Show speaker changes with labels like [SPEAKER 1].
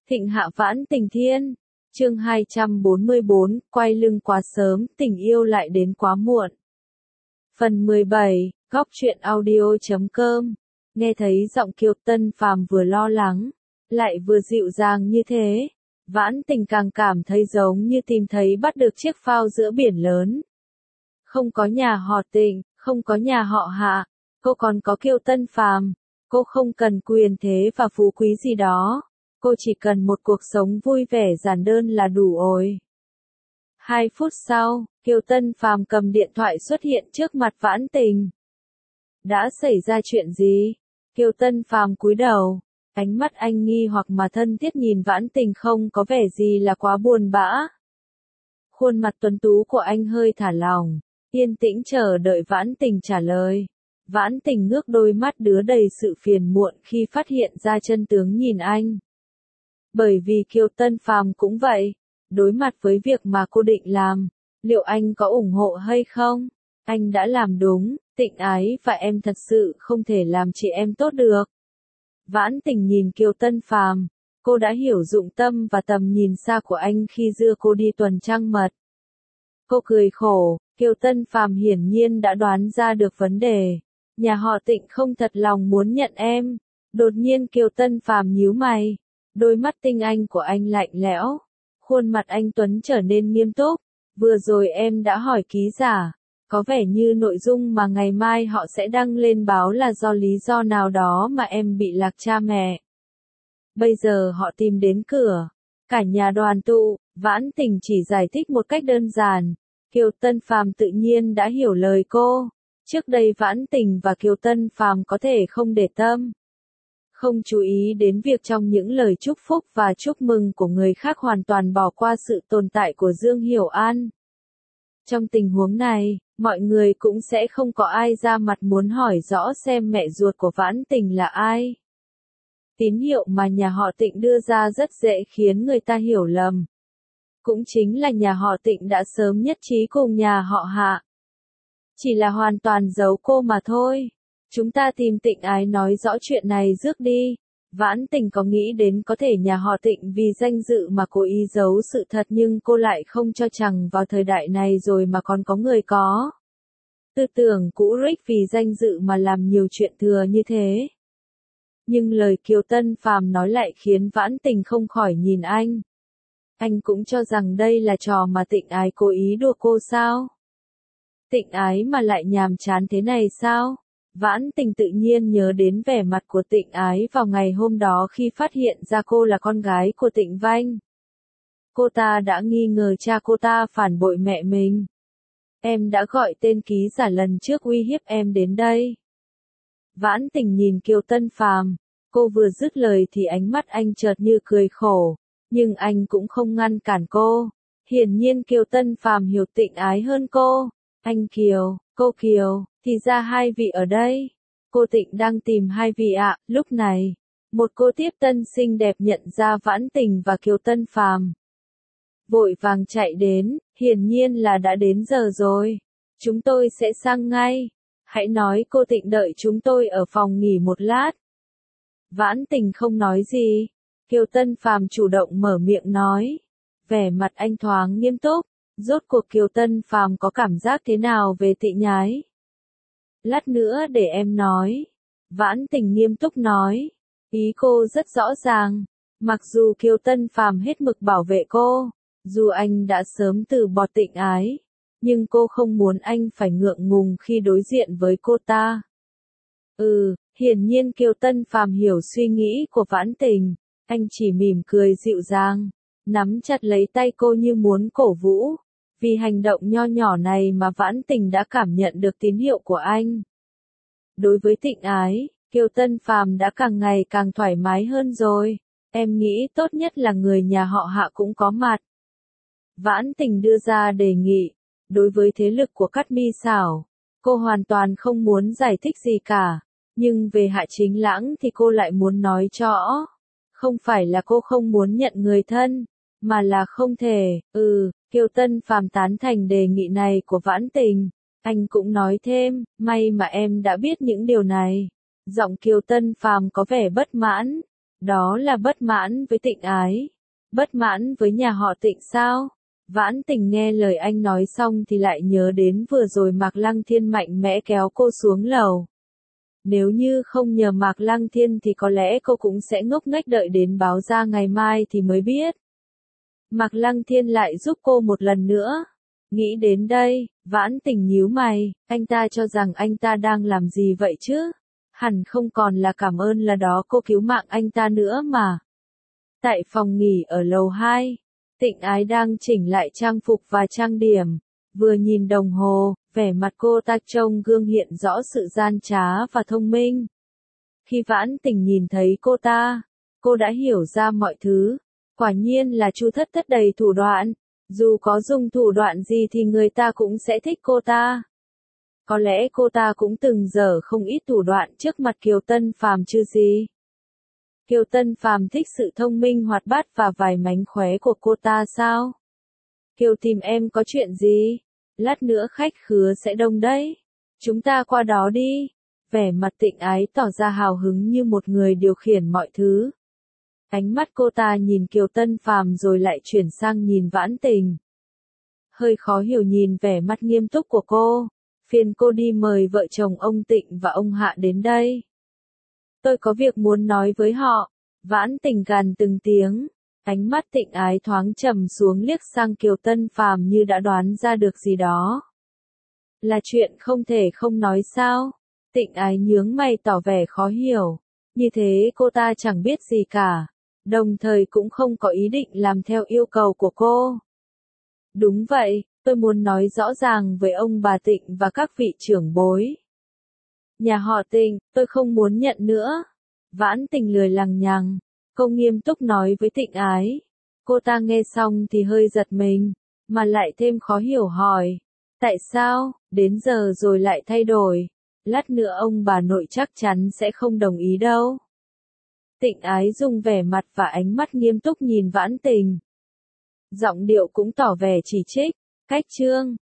[SPEAKER 1] Thịnh hạ vãn tình thiên. Chương 244, quay lưng quá sớm, tình yêu lại đến quá muộn. Phần 17, góc truyện audio.com. Nghe thấy giọng Kiều Tân Phàm vừa lo lắng, lại vừa dịu dàng như thế, Vãn Tình càng cảm thấy giống như tìm thấy bắt được chiếc phao giữa biển lớn. Không có nhà họ Tịnh, không có nhà họ Hạ, cô còn có Kiều Tân Phàm, cô không cần quyền thế và phú quý gì đó. Cô chỉ cần một cuộc sống vui vẻ giản đơn là đủ rồi. 2 phút sau, Kiều Tân Phàm cầm điện thoại xuất hiện trước mặt Vãn Tình. Đã xảy ra chuyện gì? Kiều Tân Phàm cúi đầu, ánh mắt anh nghi hoặc mà thân thiết nhìn Vãn Tình không có vẻ gì là quá buồn bã. Khuôn mặt tuấn tú của anh hơi thả lỏng, yên tĩnh chờ đợi Vãn Tình trả lời. Vãn Tình ngước đôi mắt đứa đầy sự phiền muộn khi phát hiện ra chân tướng nhìn anh. Bởi vì Kiều Tân Phàm cũng vậy, đối mặt với việc mà cô định làm, liệu anh có ủng hộ hay không? Anh đã làm đúng, Tịnh Ái và em thật sự không thể làm chị em tốt được. Vãn Tình nhìn Kiều Tân Phàm, cô đã hiểu dụng tâm và tầm nhìn xa của anh khi đưa cô đi tuần trăng mật. Cô cười khổ, Kiều Tân Phàm hiển nhiên đã đoán ra được vấn đề. Nhà họ Tịnh không thật lòng muốn nhận em. Đột nhiên Kiều Tân Phàm nhíu mày. Đôi mắt tinh anh của anh lạnh lẽo, khuôn mặt anh tuấn trở nên nghiêm túc. Vừa rồi em đã hỏi ký giả, có vẻ như nội dung mà ngày mai họ sẽ đăng lên báo là do lý do nào đó mà em bị lạc cha mẹ. Bây giờ họ tìm đến cửa, cả nhà đoàn tụ. Vãn Tình chỉ giải thích một cách đơn giản. Kiều Tân Phàm tự nhiên đã hiểu lời cô. Trước đây Vãn Tình và Kiều Tân Phàm có thể không để tâm, không chú ý đến việc trong những lời chúc phúc và chúc mừng của người khác hoàn toàn bỏ qua sự tồn tại của Dương Hiểu An. Trong tình huống này, mọi người cũng sẽ không có ai ra mặt muốn hỏi rõ xem mẹ ruột của Vãn Tình là ai. Tín hiệu mà nhà họ Tịnh đưa ra rất dễ khiến người ta hiểu lầm. Cũng chính là nhà họ Tịnh đã sớm nhất trí cùng nhà họ Hạ. Chỉ là hoàn toàn giấu cô mà thôi. Chúng ta tìm Tịnh Ái nói rõ chuyện này rước đi. Vãn Tình có nghĩ đến có thể nhà họ Tịnh vì danh dự mà cố ý giấu sự thật, nhưng cô lại không cho rằng vào thời đại này rồi mà còn có người có tư tưởng cũ rích vì danh dự mà làm nhiều chuyện thừa như thế. Nhưng lời Kiều Tân Phàm nói lại khiến Vãn Tình không khỏi nhìn anh. Anh cũng cho rằng đây là trò mà Tịnh Ái cố ý đùa cô sao? Tịnh Ái mà lại nhàm chán thế này sao? Vãn Tình tự nhiên nhớ đến vẻ mặt của Tịnh Ái vào ngày hôm đó khi phát hiện ra cô là con gái của Tịnh Vanh. Cô ta đã nghi ngờ cha cô ta phản bội mẹ mình. Em đã gọi tên ký giả lần trước uy hiếp em đến đây. Vãn Tình nhìn Kiều Tân Phàm, cô vừa dứt lời thì ánh mắt anh chợt như cười khổ, nhưng anh cũng không ngăn cản cô. Hiển nhiên Kiều Tân Phàm hiểu Tịnh Ái hơn cô. Anh Kiều, cô Kiều, thì ra hai vị ở đây. Cô Tịnh đang tìm hai vị ạ. Lúc này, một cô tiếp tân xinh đẹp nhận ra Vãn Tình và Kiều Tân Phàm, vội vàng chạy đến, hiển nhiên là đã đến giờ rồi. Chúng tôi sẽ sang ngay. Hãy nói cô Tịnh đợi chúng tôi ở phòng nghỉ một lát. Vãn Tình không nói gì. Kiều Tân Phàm chủ động mở miệng nói. Vẻ mặt anh thoáng nghiêm túc. Rốt cuộc Kiều Tân Phàm có cảm giác thế nào về Tịnh Ái? Lát nữa để em nói. Vãn Tình nghiêm túc nói. Ý cô rất rõ ràng. Mặc dù Kiều Tân Phàm hết mực bảo vệ cô, dù anh đã sớm từ bỏ Tịnh Ái, nhưng cô không muốn anh phải ngượng ngùng khi đối diện với cô ta. Hiển nhiên Kiều Tân Phàm hiểu suy nghĩ của Vãn Tình. Anh chỉ mỉm cười dịu dàng, nắm chặt lấy tay cô như muốn cổ vũ. Vì hành động nho nhỏ này mà Vãn Tình đã cảm nhận được tín hiệu của anh. Đối với Tịnh Ái, Kiều Tân Phàm đã càng ngày càng thoải mái hơn rồi. Em nghĩ tốt nhất là người nhà họ Hạ cũng có mặt. Vãn Tình đưa ra đề nghị. Đối với thế lực của Cát Mi Xảo, cô hoàn toàn không muốn giải thích gì cả. Nhưng về Hạ Chính Lãng thì cô lại muốn nói rõ. Không phải là cô không muốn nhận người thân, mà là không thể. Kiều Tân Phàm tán thành đề nghị này của Vãn Tình. Anh cũng nói thêm, may mà em đã biết những điều này. Giọng Kiều Tân Phàm có vẻ bất mãn. Đó là bất mãn với Tịnh Ái. Bất mãn với nhà họ Tịnh sao? Vãn Tình nghe lời anh nói xong thì lại nhớ đến vừa rồi Mạc Lăng Thiên mạnh mẽ kéo cô xuống lầu. Nếu như không nhờ Mạc Lăng Thiên thì có lẽ cô cũng sẽ ngốc nghếch đợi đến báo ra ngày mai thì mới biết. Mạc Lăng Thiên lại giúp cô một lần nữa. Nghĩ đến đây, Vãn Tình nhíu mày, anh ta cho rằng anh ta đang làm gì vậy chứ? Hẳn không còn là cảm ơn là đó cô cứu mạng anh ta nữa mà. Tại phòng nghỉ ở lầu 2, Tịnh Ái đang chỉnh lại trang phục và trang điểm. Vừa nhìn đồng hồ, vẻ mặt cô ta trông gương hiện rõ sự gian trá và thông minh. Khi Vãn Tình nhìn thấy cô đã hiểu ra mọi thứ. Quả nhiên là Chu Thất Thất đầy thủ đoạn. Dù có dùng thủ đoạn gì thì người ta cũng sẽ thích cô ta. Có lẽ cô ta cũng từng dở không ít thủ đoạn trước mặt Kiều Tân Phàm chứ gì. Kiều Tân Phàm thích sự thông minh hoạt bát và vài mánh khóe của cô ta sao? Kiều tìm em có chuyện gì? Lát nữa khách khứa sẽ đông đấy. Chúng ta qua đó đi. Vẻ mặt Tịnh Ái tỏ ra hào hứng như một người điều khiển mọi thứ. Ánh mắt cô ta nhìn Kiều Tân Phàm rồi lại chuyển sang nhìn Vãn Tình. Hơi khó hiểu nhìn vẻ mặt nghiêm túc của cô. Phiền cô đi mời vợ chồng ông Tịnh và ông Hạ đến đây. Tôi có việc muốn nói với họ. Vãn Tình gằn từng tiếng. Ánh mắt Tịnh Ái thoáng trầm xuống liếc sang Kiều Tân Phàm như đã đoán ra được gì đó. Là chuyện không thể không nói sao? Tịnh Ái nhướng mày tỏ vẻ khó hiểu. Như thế cô ta chẳng biết gì cả. Đồng thời cũng không có ý định làm theo yêu cầu của cô. Đúng vậy, tôi muốn nói rõ ràng với ông bà Tịnh và các vị trưởng bối. Nhà họ Tịnh, tôi không muốn nhận nữa. Vãn Tình lười lằng nhằng. Cô nghiêm túc nói với Tịnh Ái. Cô ta nghe xong thì hơi giật mình, mà lại thêm khó hiểu hỏi. Tại sao, đến giờ rồi lại thay đổi? Lát nữa ông bà nội chắc chắn sẽ không đồng ý đâu. Tịnh Ái dùng vẻ mặt và ánh mắt nghiêm túc nhìn Vãn Tình. Giọng điệu cũng tỏ vẻ chỉ trích. Cách chương